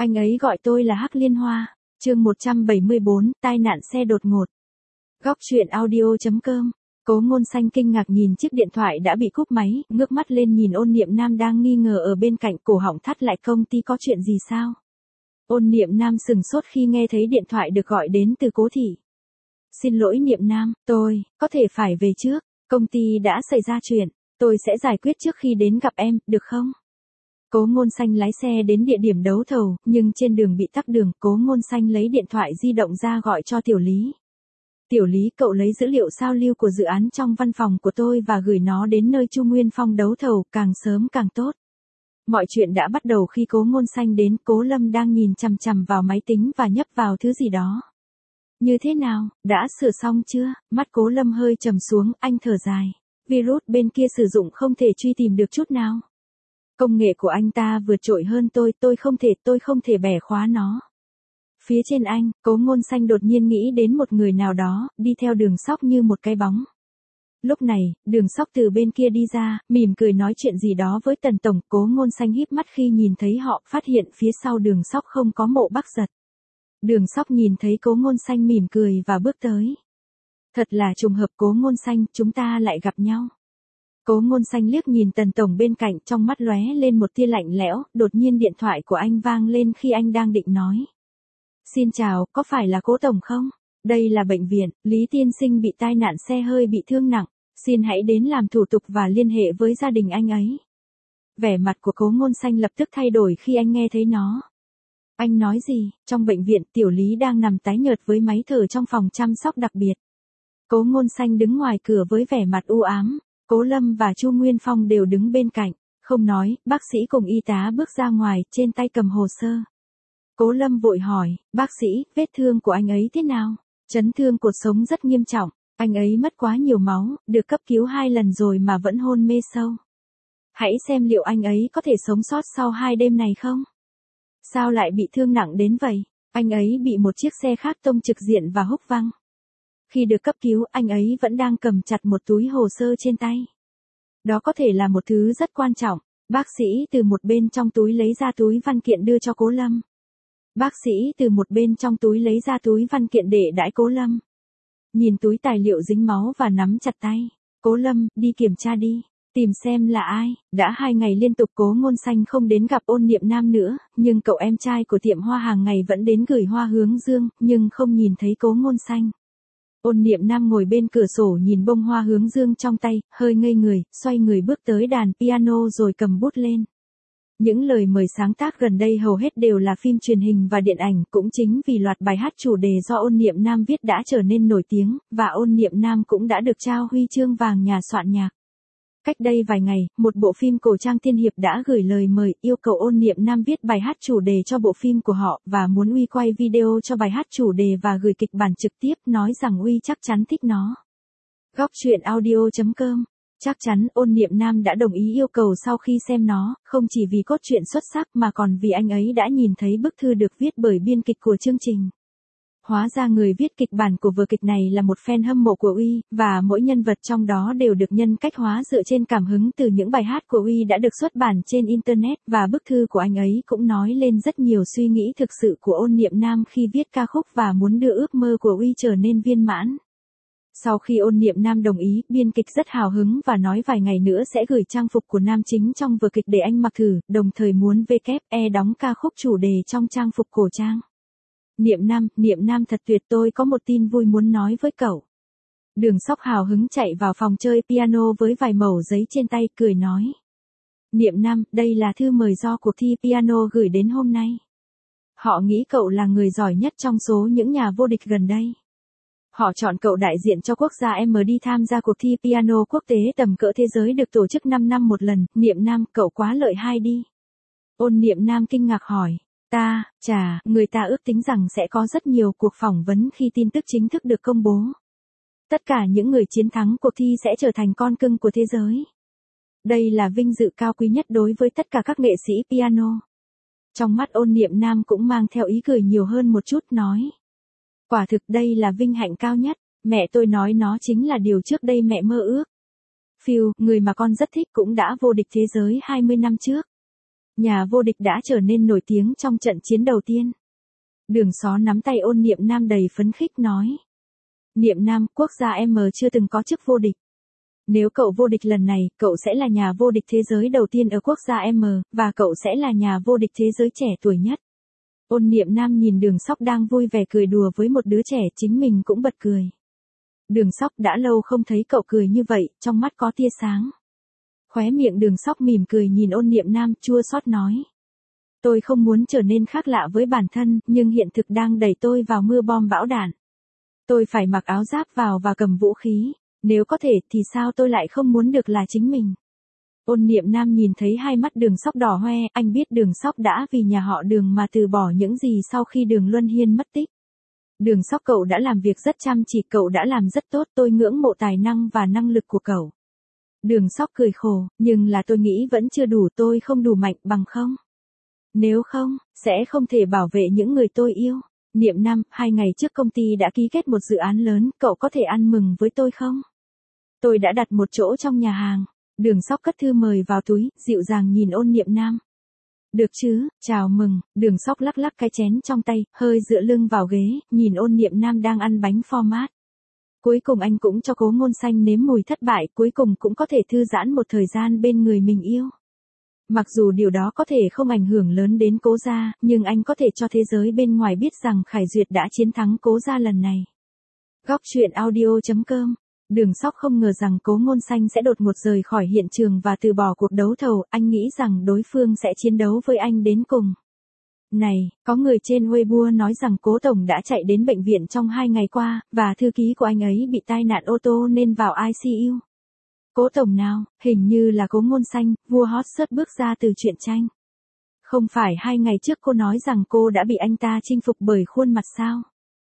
Anh ấy gọi tôi là Hắc Liên Hoa. Chương 174, tai nạn xe đột ngột. Góc truyện audio.com. Cố Ngôn Xanh kinh ngạc nhìn chiếc điện thoại đã bị cúp máy, ngước mắt lên nhìn Ôn Niệm Nam đang nghi ngờ ở bên cạnh, cổ họng thắt lại, công ty có chuyện gì sao? Ôn Niệm Nam sừng sốt khi nghe thấy điện thoại được gọi đến từ Cố thị. Xin lỗi Niệm Nam, tôi có thể phải về trước, công ty đã xảy ra chuyện, tôi sẽ giải quyết trước khi đến gặp em, được không? Cố Ngôn Xanh lái xe đến địa điểm đấu thầu, nhưng trên đường bị tắc đường, Cố Ngôn Xanh lấy điện thoại di động ra gọi cho Tiểu Lý. Tiểu Lý, cậu lấy dữ liệu sao lưu của dự án trong văn phòng của tôi và gửi nó đến nơi Chu Nguyên Phong đấu thầu, càng sớm càng tốt. Mọi chuyện đã bắt đầu khi Cố Ngôn Xanh đến, Cố Lâm đang nhìn chằm chằm vào máy tính và nhấp vào thứ gì đó. Như thế nào, đã sửa xong chưa? Mắt Cố Lâm hơi trầm xuống, anh thở dài. Virus bên kia sử dụng không thể truy tìm được chút nào. Công nghệ của anh ta vượt trội hơn tôi không thể bẻ khóa nó. Phía trên anh, Cố Ngôn Xanh đột nhiên nghĩ đến một người nào đó, đi theo Đường Sóc như một cái bóng. Lúc này, Đường Sóc từ bên kia đi ra, mỉm cười nói chuyện gì đó với Tần Tổng. Cố Ngôn Xanh híp mắt khi nhìn thấy họ, phát hiện phía sau Đường Sóc không có Mộ Bắc Giật. Đường Sóc nhìn thấy Cố Ngôn Xanh mỉm cười và bước tới. Thật là trùng hợp Cố Ngôn Xanh, chúng ta lại gặp nhau. Cố Ngôn Xanh liếc nhìn Tần Tổng bên cạnh, trong mắt lóe lên một tia lạnh lẽo, đột nhiên điện thoại của anh vang lên khi anh đang định nói. Xin chào, có phải là Cố Tổng không? Đây là bệnh viện, Lý tiên sinh bị tai nạn xe hơi bị thương nặng, xin hãy đến làm thủ tục và liên hệ với gia đình anh ấy. Vẻ mặt của Cố Ngôn Xanh lập tức thay đổi khi anh nghe thấy nó. Anh nói gì? Trong bệnh viện, Tiểu Lý đang nằm tái nhợt với máy thở trong phòng chăm sóc đặc biệt. Cố Ngôn Xanh đứng ngoài cửa với vẻ mặt u ám. Cố Lâm và Chu Nguyên Phong đều đứng bên cạnh, không nói, bác sĩ cùng y tá bước ra ngoài, trên tay cầm hồ sơ. Cố Lâm vội hỏi, bác sĩ, vết thương của anh ấy thế nào? Chấn thương cột sống rất nghiêm trọng, anh ấy mất quá nhiều máu, được cấp cứu 2 lần rồi mà vẫn hôn mê sâu. Hãy xem liệu anh ấy có thể sống sót sau 2 đêm này không? Sao lại bị thương nặng đến vậy? Anh ấy bị một chiếc xe khác tông trực diện và húc văng. Khi được cấp cứu, anh ấy vẫn đang cầm chặt một túi hồ sơ trên tay. Đó có thể là một thứ rất quan trọng. Bác sĩ từ một bên trong túi lấy ra túi văn kiện đưa cho Cố Lâm. Bác sĩ từ một bên trong túi lấy ra túi văn kiện để đãi Cố Lâm. Nhìn túi tài liệu dính máu và nắm chặt tay. Cố Lâm, đi kiểm tra đi. Tìm xem là ai. Đã 2 ngày liên tục Cố Ngôn Xanh không đến gặp Ôn Niệm Nam nữa, nhưng cậu em trai của tiệm hoa hàng ngày vẫn đến gửi hoa hướng dương, nhưng không nhìn thấy Cố Ngôn Xanh. Ôn Niệm Nam ngồi bên cửa sổ nhìn bông hoa hướng dương trong tay, hơi ngây người, xoay người bước tới đàn piano rồi cầm bút lên. Những lời mời sáng tác gần đây hầu hết đều là phim truyền hình và điện ảnh, cũng chính vì loạt bài hát chủ đề do Ôn Niệm Nam viết đã trở nên nổi tiếng, và Ôn Niệm Nam cũng đã được trao huy chương vàng nhà soạn nhạc. Cách đây vài ngày, một bộ phim cổ trang tiên hiệp đã gửi lời mời, yêu cầu Ôn Niệm Nam viết bài hát chủ đề cho bộ phim của họ, và muốn Uy quay video cho bài hát chủ đề và gửi kịch bản trực tiếp, nói rằng Uy chắc chắn thích nó. Góc truyện audio.com. Chắc chắn Ôn Niệm Nam đã đồng ý yêu cầu sau khi xem nó, không chỉ vì cốt truyện xuất sắc mà còn vì anh ấy đã nhìn thấy bức thư được viết bởi biên kịch của chương trình. Hóa ra người viết kịch bản của vở kịch này là một fan hâm mộ của Uy, và mỗi nhân vật trong đó đều được nhân cách hóa dựa trên cảm hứng từ những bài hát của Uy đã được xuất bản trên Internet, và bức thư của anh ấy cũng nói lên rất nhiều suy nghĩ thực sự của Ôn Niệm Nam khi viết ca khúc và muốn đưa ước mơ của Uy trở nên viên mãn. Sau khi Ôn Niệm Nam đồng ý, biên kịch rất hào hứng và nói vài ngày nữa sẽ gửi trang phục của nam chính trong vở kịch để anh mặc thử, đồng thời muốn W.E đóng ca khúc chủ đề trong trang phục cổ trang. Niệm Nam thật tuyệt, tôi có một tin vui muốn nói với cậu. Đường Sóc hào hứng chạy vào phòng chơi piano với vài mẩu giấy trên tay, cười nói. Niệm Nam, đây là thư mời do cuộc thi piano gửi đến hôm nay. Họ nghĩ cậu là người giỏi nhất trong số những nhà vô địch gần đây. Họ chọn cậu đại diện cho quốc gia M đi tham gia cuộc thi piano quốc tế tầm cỡ thế giới được tổ chức 5 năm một lần. Niệm Nam, cậu quá lợi hai đi. Ôn Niệm Nam kinh ngạc hỏi. Người ta ước tính rằng sẽ có rất nhiều cuộc phỏng vấn khi tin tức chính thức được công bố. Tất cả những người chiến thắng cuộc thi sẽ trở thành con cưng của thế giới. Đây là vinh dự cao quý nhất đối với tất cả các nghệ sĩ piano. Trong mắt Ôn Niệm Nam cũng mang theo ý cười nhiều hơn một chút, nói. Quả thực đây là vinh hạnh cao nhất, mẹ tôi nói nó chính là điều trước đây mẹ mơ ước. Phil, người mà con rất thích cũng đã vô địch thế giới 20 năm trước. Nhà vô địch đã trở nên nổi tiếng trong trận chiến đầu tiên. Đường Xó nắm tay Ôn Niệm Nam đầy phấn khích nói. Niệm Nam, quốc gia M chưa từng có chức vô địch. Nếu cậu vô địch lần này, cậu sẽ là nhà vô địch thế giới đầu tiên ở quốc gia M, và cậu sẽ là nhà vô địch thế giới trẻ tuổi nhất. Ôn Niệm Nam nhìn Đường Sóc đang vui vẻ cười đùa với một đứa trẻ, chính mình cũng bật cười. Đường Sóc đã lâu không thấy cậu cười như vậy, trong mắt có tia sáng. Khóe miệng Đường Sóc mỉm cười nhìn Ôn Niệm Nam chua xót nói. Tôi không muốn trở nên khác lạ với bản thân, nhưng hiện thực đang đẩy tôi vào mưa bom bão đạn. Tôi phải mặc áo giáp vào và cầm vũ khí, nếu có thể thì sao tôi lại không muốn được là chính mình. Ôn Niệm Nam nhìn thấy hai mắt Đường Sóc đỏ hoe, anh biết Đường Sóc đã vì nhà họ Đường mà từ bỏ những gì sau khi Đường Luân Hiên mất tích. Đường Sóc, cậu đã làm việc rất chăm chỉ, cậu đã làm rất tốt, tôi ngưỡng mộ tài năng và năng lực của cậu. Đường Sóc cười khổ, nhưng là tôi nghĩ vẫn chưa đủ, tôi không đủ mạnh, bằng không? Nếu không, sẽ không thể bảo vệ những người tôi yêu. Niệm Nam, 2 ngày trước công ty đã ký kết một dự án lớn, cậu có thể ăn mừng với tôi không? Tôi đã đặt một chỗ trong nhà hàng. Đường Sóc cất thư mời vào túi, dịu dàng nhìn Ôn Niệm Nam. Được chứ, chào mừng. Đường Sóc lắc lắc cái chén trong tay, hơi dựa lưng vào ghế, nhìn Ôn Niệm Nam đang ăn bánh format. Cuối cùng anh cũng cho Cố Ngôn Xanh nếm mùi thất bại, cuối cùng cũng có thể thư giãn một thời gian bên người mình yêu. Mặc dù điều đó có thể không ảnh hưởng lớn đến Cố gia, nhưng anh có thể cho thế giới bên ngoài biết rằng Khải Duyệt đã chiến thắng Cố gia lần này. Góc truyện audio.com. Đường Sóc không ngờ rằng Cố Ngôn Xanh sẽ đột ngột rời khỏi hiện trường và từ bỏ cuộc đấu thầu, anh nghĩ rằng đối phương sẽ chiến đấu với anh đến cùng. Này, có người trên Weibo nói rằng Cố Tổng đã chạy đến bệnh viện trong 2 ngày qua, và thư ký của anh ấy bị tai nạn ô tô nên vào ICU. Cố Tổng nào, hình như là Cố Ngôn Xanh, vua hot search bước ra từ truyện tranh. Không phải 2 ngày trước cô nói rằng cô đã bị anh ta chinh phục bởi khuôn mặt sao?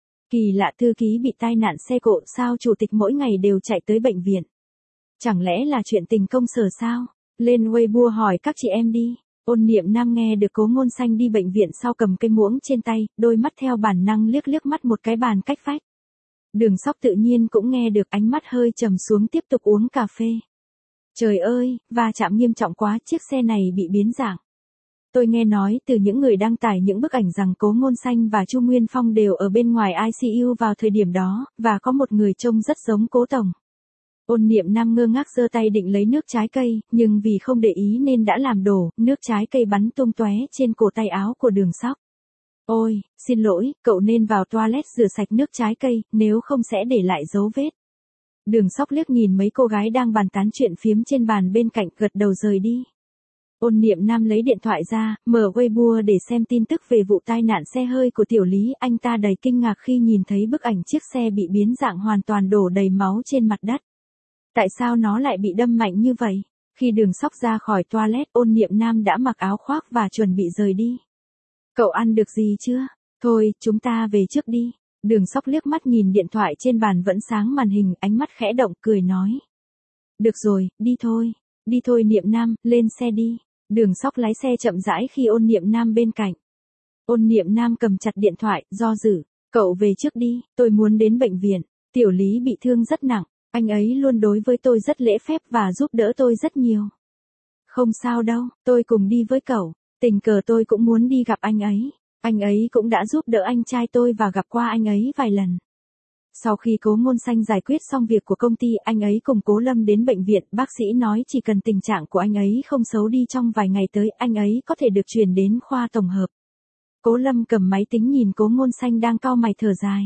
Kỳ lạ, thư ký bị tai nạn xe cộ, sao chủ tịch mỗi ngày đều chạy tới bệnh viện? Chẳng lẽ là chuyện tình công sở sao? Lên Weibo hỏi các chị em đi. Ôn Niệm Nam nghe được Cố Ngôn Xanh đi bệnh viện sau cầm cây muỗng trên tay, đôi mắt theo bản năng liếc liếc mắt một cái bàn cách vách. Đường Sóc tự nhiên cũng nghe được, ánh mắt hơi trầm xuống tiếp tục uống cà phê. Trời ơi, va chạm nghiêm trọng quá, chiếc xe này bị biến dạng. Tôi nghe nói từ những người đăng tải những bức ảnh rằng Cố Ngôn Xanh và Chu Nguyên Phong đều ở bên ngoài ICU vào thời điểm đó, và có một người trông rất giống Cố Tổng. Ôn Niệm Nam ngơ ngác giơ tay định lấy nước trái cây, nhưng vì không để ý nên đã làm đổ, nước trái cây bắn tung tóe trên cổ tay áo của Đường Sóc. Ôi, xin lỗi, cậu nên vào toilet rửa sạch nước trái cây, nếu không sẽ để lại dấu vết. Đường Sóc liếc nhìn mấy cô gái đang bàn tán chuyện phiếm trên bàn bên cạnh, gật đầu rời đi. Ôn Niệm Nam lấy điện thoại ra, mở Weibo để xem tin tức về vụ tai nạn xe hơi của Tiểu Lý, anh ta đầy kinh ngạc khi nhìn thấy bức ảnh chiếc xe bị biến dạng hoàn toàn đổ đầy máu trên mặt đất. Tại sao nó lại bị đâm mạnh như vậy? Khi Đường Sóc ra khỏi toilet, Ôn Niệm Nam đã mặc áo khoác và chuẩn bị rời đi. Cậu ăn được gì chưa? Thôi, chúng ta về trước đi. Đường Sóc liếc mắt nhìn điện thoại trên bàn vẫn sáng màn hình, ánh mắt khẽ động, cười nói. Được rồi, đi thôi. Đi thôi Niệm Nam, lên xe đi. Đường Sóc lái xe chậm rãi khi Ôn Niệm Nam bên cạnh. Ôn Niệm Nam cầm chặt điện thoại, do dự. Cậu về trước đi, tôi muốn đến bệnh viện. Tiểu Lý bị thương rất nặng. Anh ấy luôn đối với tôi rất lễ phép và giúp đỡ tôi rất nhiều. Không sao đâu, tôi cùng đi với cậu. Tình cờ tôi cũng muốn đi gặp anh ấy. Anh ấy cũng đã giúp đỡ anh trai tôi và gặp qua anh ấy vài lần. Sau khi Cố Ngôn Xanh giải quyết xong việc của công ty, anh ấy cùng Cố Lâm đến bệnh viện, bác sĩ nói chỉ cần tình trạng của anh ấy không xấu đi trong vài ngày tới, anh ấy có thể được chuyển đến khoa tổng hợp. Cố Lâm cầm máy tính nhìn Cố Ngôn Xanh đang cau mày thở dài.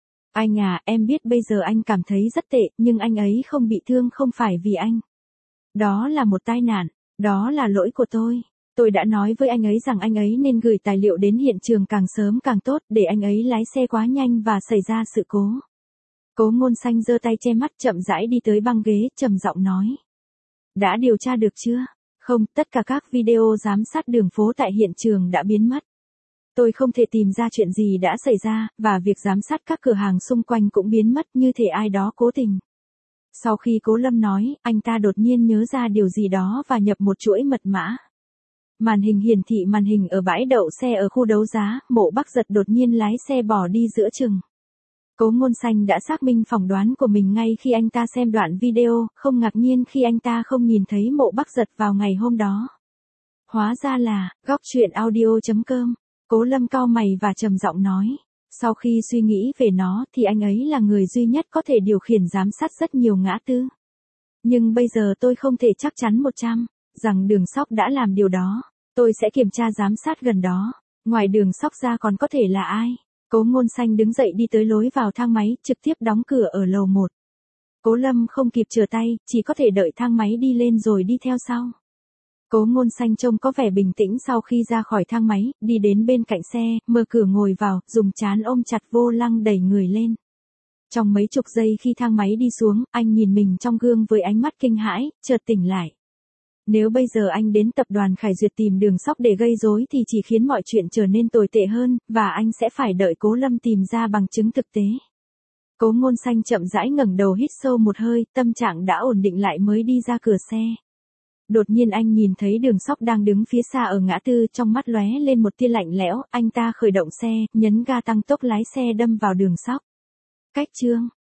Anh à, em biết bây giờ anh cảm thấy rất tệ, nhưng anh ấy không bị thương không phải vì anh. Đó là một tai nạn, đó là lỗi của tôi. Tôi đã nói với anh ấy rằng anh ấy nên gửi tài liệu đến hiện trường càng sớm càng tốt, để anh ấy lái xe quá nhanh và xảy ra sự cố. Cố Ngôn Xanh giơ tay che mắt, chậm rãi đi tới băng ghế, trầm giọng nói. Đã điều tra được chưa? Không, tất cả các video giám sát đường phố tại hiện trường đã biến mất. Tôi không thể tìm ra chuyện gì đã xảy ra, và việc giám sát các cửa hàng xung quanh cũng biến mất, như thể ai đó cố tình. Sau khi Cố Lâm nói, anh ta đột nhiên nhớ ra điều gì đó và nhập một chuỗi mật mã. Màn hình hiển thị màn hình ở bãi đậu xe ở khu đấu giá, Mộ Bắc Giật đột nhiên lái xe bỏ đi giữa chừng. Cố Ngôn Xanh đã xác minh phỏng đoán của mình ngay khi anh ta xem đoạn video, không ngạc nhiên khi anh ta không nhìn thấy Mộ Bắc Giật vào ngày hôm đó. Hóa ra là, góc chuyện audio.com. Cố Lâm cau mày và trầm giọng nói. Sau khi suy nghĩ về nó thì anh ấy là người duy nhất có thể điều khiển giám sát rất nhiều ngã tư. Nhưng bây giờ tôi không thể chắc chắn 100 rằng Đường Sóc đã làm điều đó. Tôi sẽ kiểm tra giám sát gần đó. Ngoài Đường Sóc ra còn có thể là ai? Cố Ngôn Xanh đứng dậy đi tới lối vào thang máy, trực tiếp đóng cửa ở lầu 1. Cố Lâm không kịp trở tay, chỉ có thể đợi thang máy đi lên rồi đi theo sau. Cố Ngôn Xanh trông có vẻ bình tĩnh sau khi ra khỏi thang máy, đi đến bên cạnh xe, mở cửa ngồi vào, dùng trán ôm chặt vô lăng đẩy người lên. Trong mấy chục giây khi thang máy đi xuống, anh nhìn mình trong gương với ánh mắt kinh hãi, chợt tỉnh lại. Nếu bây giờ anh đến tập đoàn Khải Duyệt tìm Đường Sóc để gây rối thì chỉ khiến mọi chuyện trở nên tồi tệ hơn, và anh sẽ phải đợi Cố Lâm tìm ra bằng chứng thực tế. Cố Ngôn Xanh chậm rãi ngẩng đầu hít sâu một hơi, tâm trạng đã ổn định lại mới đi ra cửa xe. Đột nhiên anh nhìn thấy Đường Sóc đang đứng phía xa ở ngã tư, trong mắt lóe lên một tia lạnh lẽo, anh ta khởi động xe, nhấn ga tăng tốc lái xe đâm vào Đường Sóc. Cách chương